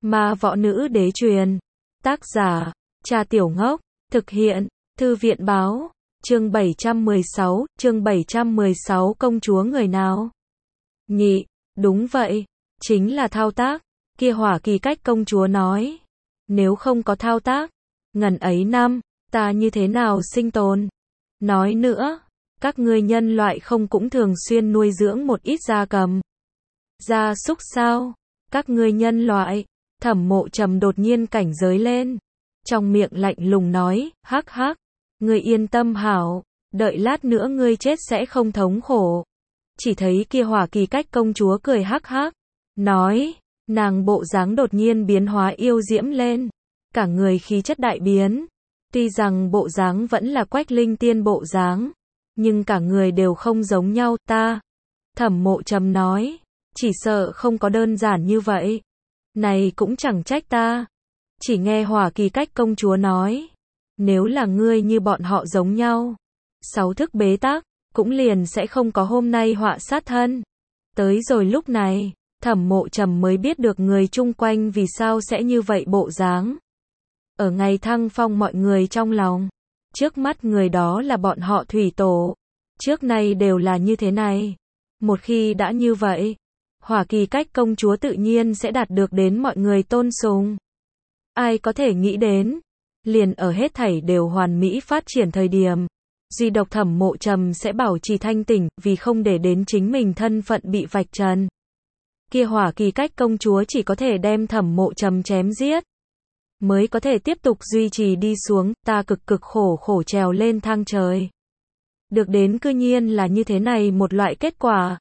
Ma võ nữ đế truyền. Tác giả, Cha Tiểu Ngốc. Thực hiện, Thư viện báo. Chương 716, công chúa người nào? Nhị, đúng vậy, chính là thao tác. Kia Hỏa Kỳ Cách công chúa nói. Nếu không có thao tác, ngần ấy năm, ta như thế nào sinh tồn? Nói nữa, các ngươi nhân loại không cũng thường xuyên nuôi dưỡng một ít gia cầm, gia súc sao? Các ngươi nhân loại, Thẩm Mộ Trầm đột nhiên cảnh giới lên. Trong miệng lạnh lùng nói, hắc hắc, ngươi yên tâm hảo, đợi lát nữa ngươi chết sẽ không thống khổ. Chỉ thấy kia Hỏa Kỳ Cách công chúa cười hắc hắc, nói, nàng bộ dáng đột nhiên biến hóa yêu diễm lên, cả người khí chất đại biến. Tuy rằng bộ dáng vẫn là Quách Linh Tiên bộ dáng, nhưng cả người đều không giống nhau. Ta, Thẩm Mộ Trầm nói, chỉ sợ không có đơn giản như vậy. Này cũng chẳng trách ta. Chỉ nghe Hỏa Kỳ Cách công chúa nói, nếu là ngươi như bọn họ giống nhau, 6 thức bế tắc, cũng liền sẽ không có hôm nay họa sát thân. Tới rồi lúc này, Thẩm Mộ Trầm mới biết được người chung quanh vì sao sẽ như vậy bộ dáng. Ở ngày Thăng Phong mọi người trong lòng, trước mắt người đó là bọn họ thủy tổ. Trước nay đều là như thế này. Một khi đã như vậy, Hỏa Kỳ Cách công chúa tự nhiên sẽ đạt được đến mọi người tôn sùng. Ai có thể nghĩ đến, liền ở hết thảy đều hoàn mỹ phát triển thời điểm, duy độc Thẩm Mộ Trầm sẽ bảo trì thanh tỉnh, vì không để đến chính mình thân phận bị vạch trần. Kia Hỏa Kỳ Cách công chúa chỉ có thể đem Thẩm Mộ Trầm chém giết, mới có thể tiếp tục duy trì đi xuống. Ta cực khổ trèo lên thang trời, được đến cư nhiên là như thế này một loại kết quả.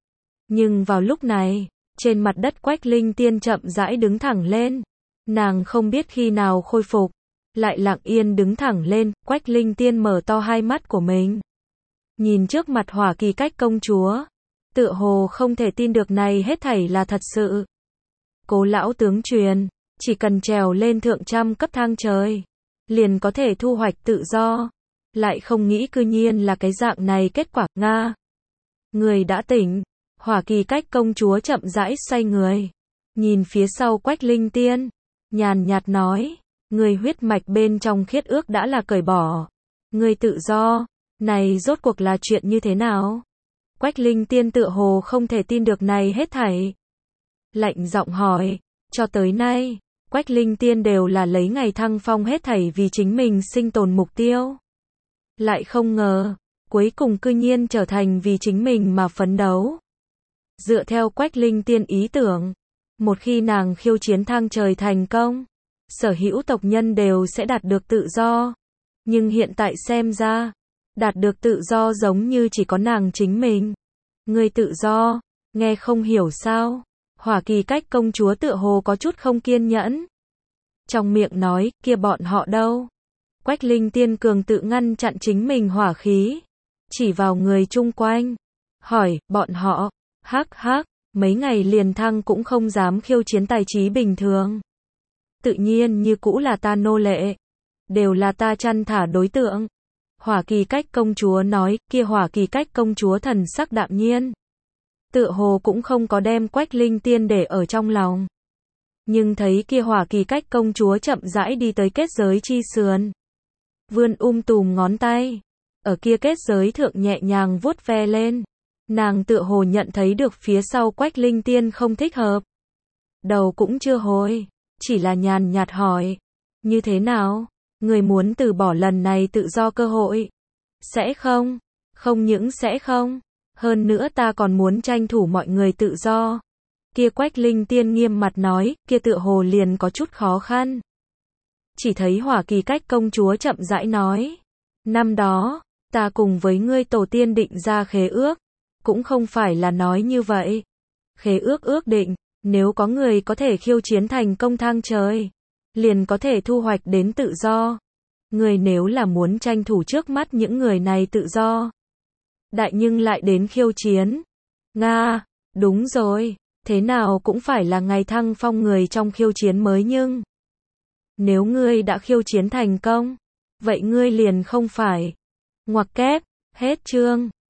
Nhưng vào lúc này, trên mặt đất Quách Linh Tiên chậm rãi đứng thẳng lên. Nàng không biết khi nào khôi phục, lại lặng yên đứng thẳng lên. Quách Linh Tiên mở to hai mắt của mình, nhìn trước mặt Hỏa Kỳ Cách công chúa, tựa hồ không thể tin được này hết thảy là thật sự. Cố lão tướng truyền, chỉ cần trèo lên thượng trăm cấp thang trời, liền có thể thu hoạch tự do. Lại không nghĩ cư nhiên là cái dạng này kết quả. Nga, người đã tỉnh. Hỏa Kỳ Cách công chúa chậm rãi xoay người, nhìn phía sau Quách Linh Tiên, nhàn nhạt nói, người huyết mạch bên trong khiết ước đã là cởi bỏ, người tự do, này rốt cuộc là chuyện như thế nào? Quách Linh Tiên tựa hồ không thể tin được này hết thảy, lạnh giọng hỏi. Cho tới nay, Quách Linh Tiên đều là lấy ngày Thăng Phong hết thảy vì chính mình sinh tồn mục tiêu. Lại không ngờ, cuối cùng cư nhiên trở thành vì chính mình mà phấn đấu. Dựa theo Quách Linh Tiên ý tưởng, một khi nàng khiêu chiến thang trời thành công, sở hữu tộc nhân đều sẽ đạt được tự do. Nhưng hiện tại xem ra, đạt được tự do giống như chỉ có nàng chính mình. Người tự do, nghe không hiểu sao? Hỏa Kỳ Cách công chúa tựa hồ có chút không kiên nhẫn. Trong miệng nói, kia bọn họ đâu? Quách Linh Tiên cường tự ngăn chặn chính mình hỏa khí, chỉ vào người chung quanh, hỏi, bọn họ, hắc hắc, mấy ngày liền thăng cũng không dám khiêu chiến tài trí bình thường. Tự nhiên như cũ là ta nô lệ, đều là ta chăn thả đối tượng. Hỏa Kỳ Cách công chúa nói. Kia Hỏa Kỳ Cách công chúa thần sắc đạm nhiên, tựa hồ cũng không có đem Quách Linh Tiên để ở trong lòng. Nhưng thấy kia Hỏa Kỳ Cách công chúa chậm rãi đi tới kết giới chi sườn, vươn tùm ngón tay, ở kia kết giới thượng nhẹ nhàng vuốt ve lên. Nàng tựa hồ nhận thấy được phía sau Quách Linh Tiên không thích hợp. Đầu cũng chưa hồi, chỉ là nhàn nhạt hỏi, như thế nào? Người muốn từ bỏ lần này tự do cơ hội? Sẽ không? Không những sẽ không, hơn nữa ta còn muốn tranh thủ mọi người tự do. Kia Quách Linh Tiên nghiêm mặt nói, kia tựa hồ liền có chút khó khăn. Chỉ thấy Hỏa Kỳ Cách công chúa chậm rãi nói, năm đó, ta cùng với ngươi tổ tiên định ra khế ước, cũng không phải là nói như vậy. Khế ước ước định, nếu có người có thể khiêu chiến thành công thang trời, liền có thể thu hoạch đến tự do. Người nếu là muốn tranh thủ trước mắt những người này tự do, đại nhưng lại đến khiêu chiến. Nga, đúng rồi, thế nào cũng phải là ngày Thăng Phong người trong khiêu chiến mới nhưng. Nếu ngươi đã khiêu chiến thành công, vậy ngươi liền không phải. Ngoặc kép, hết chương.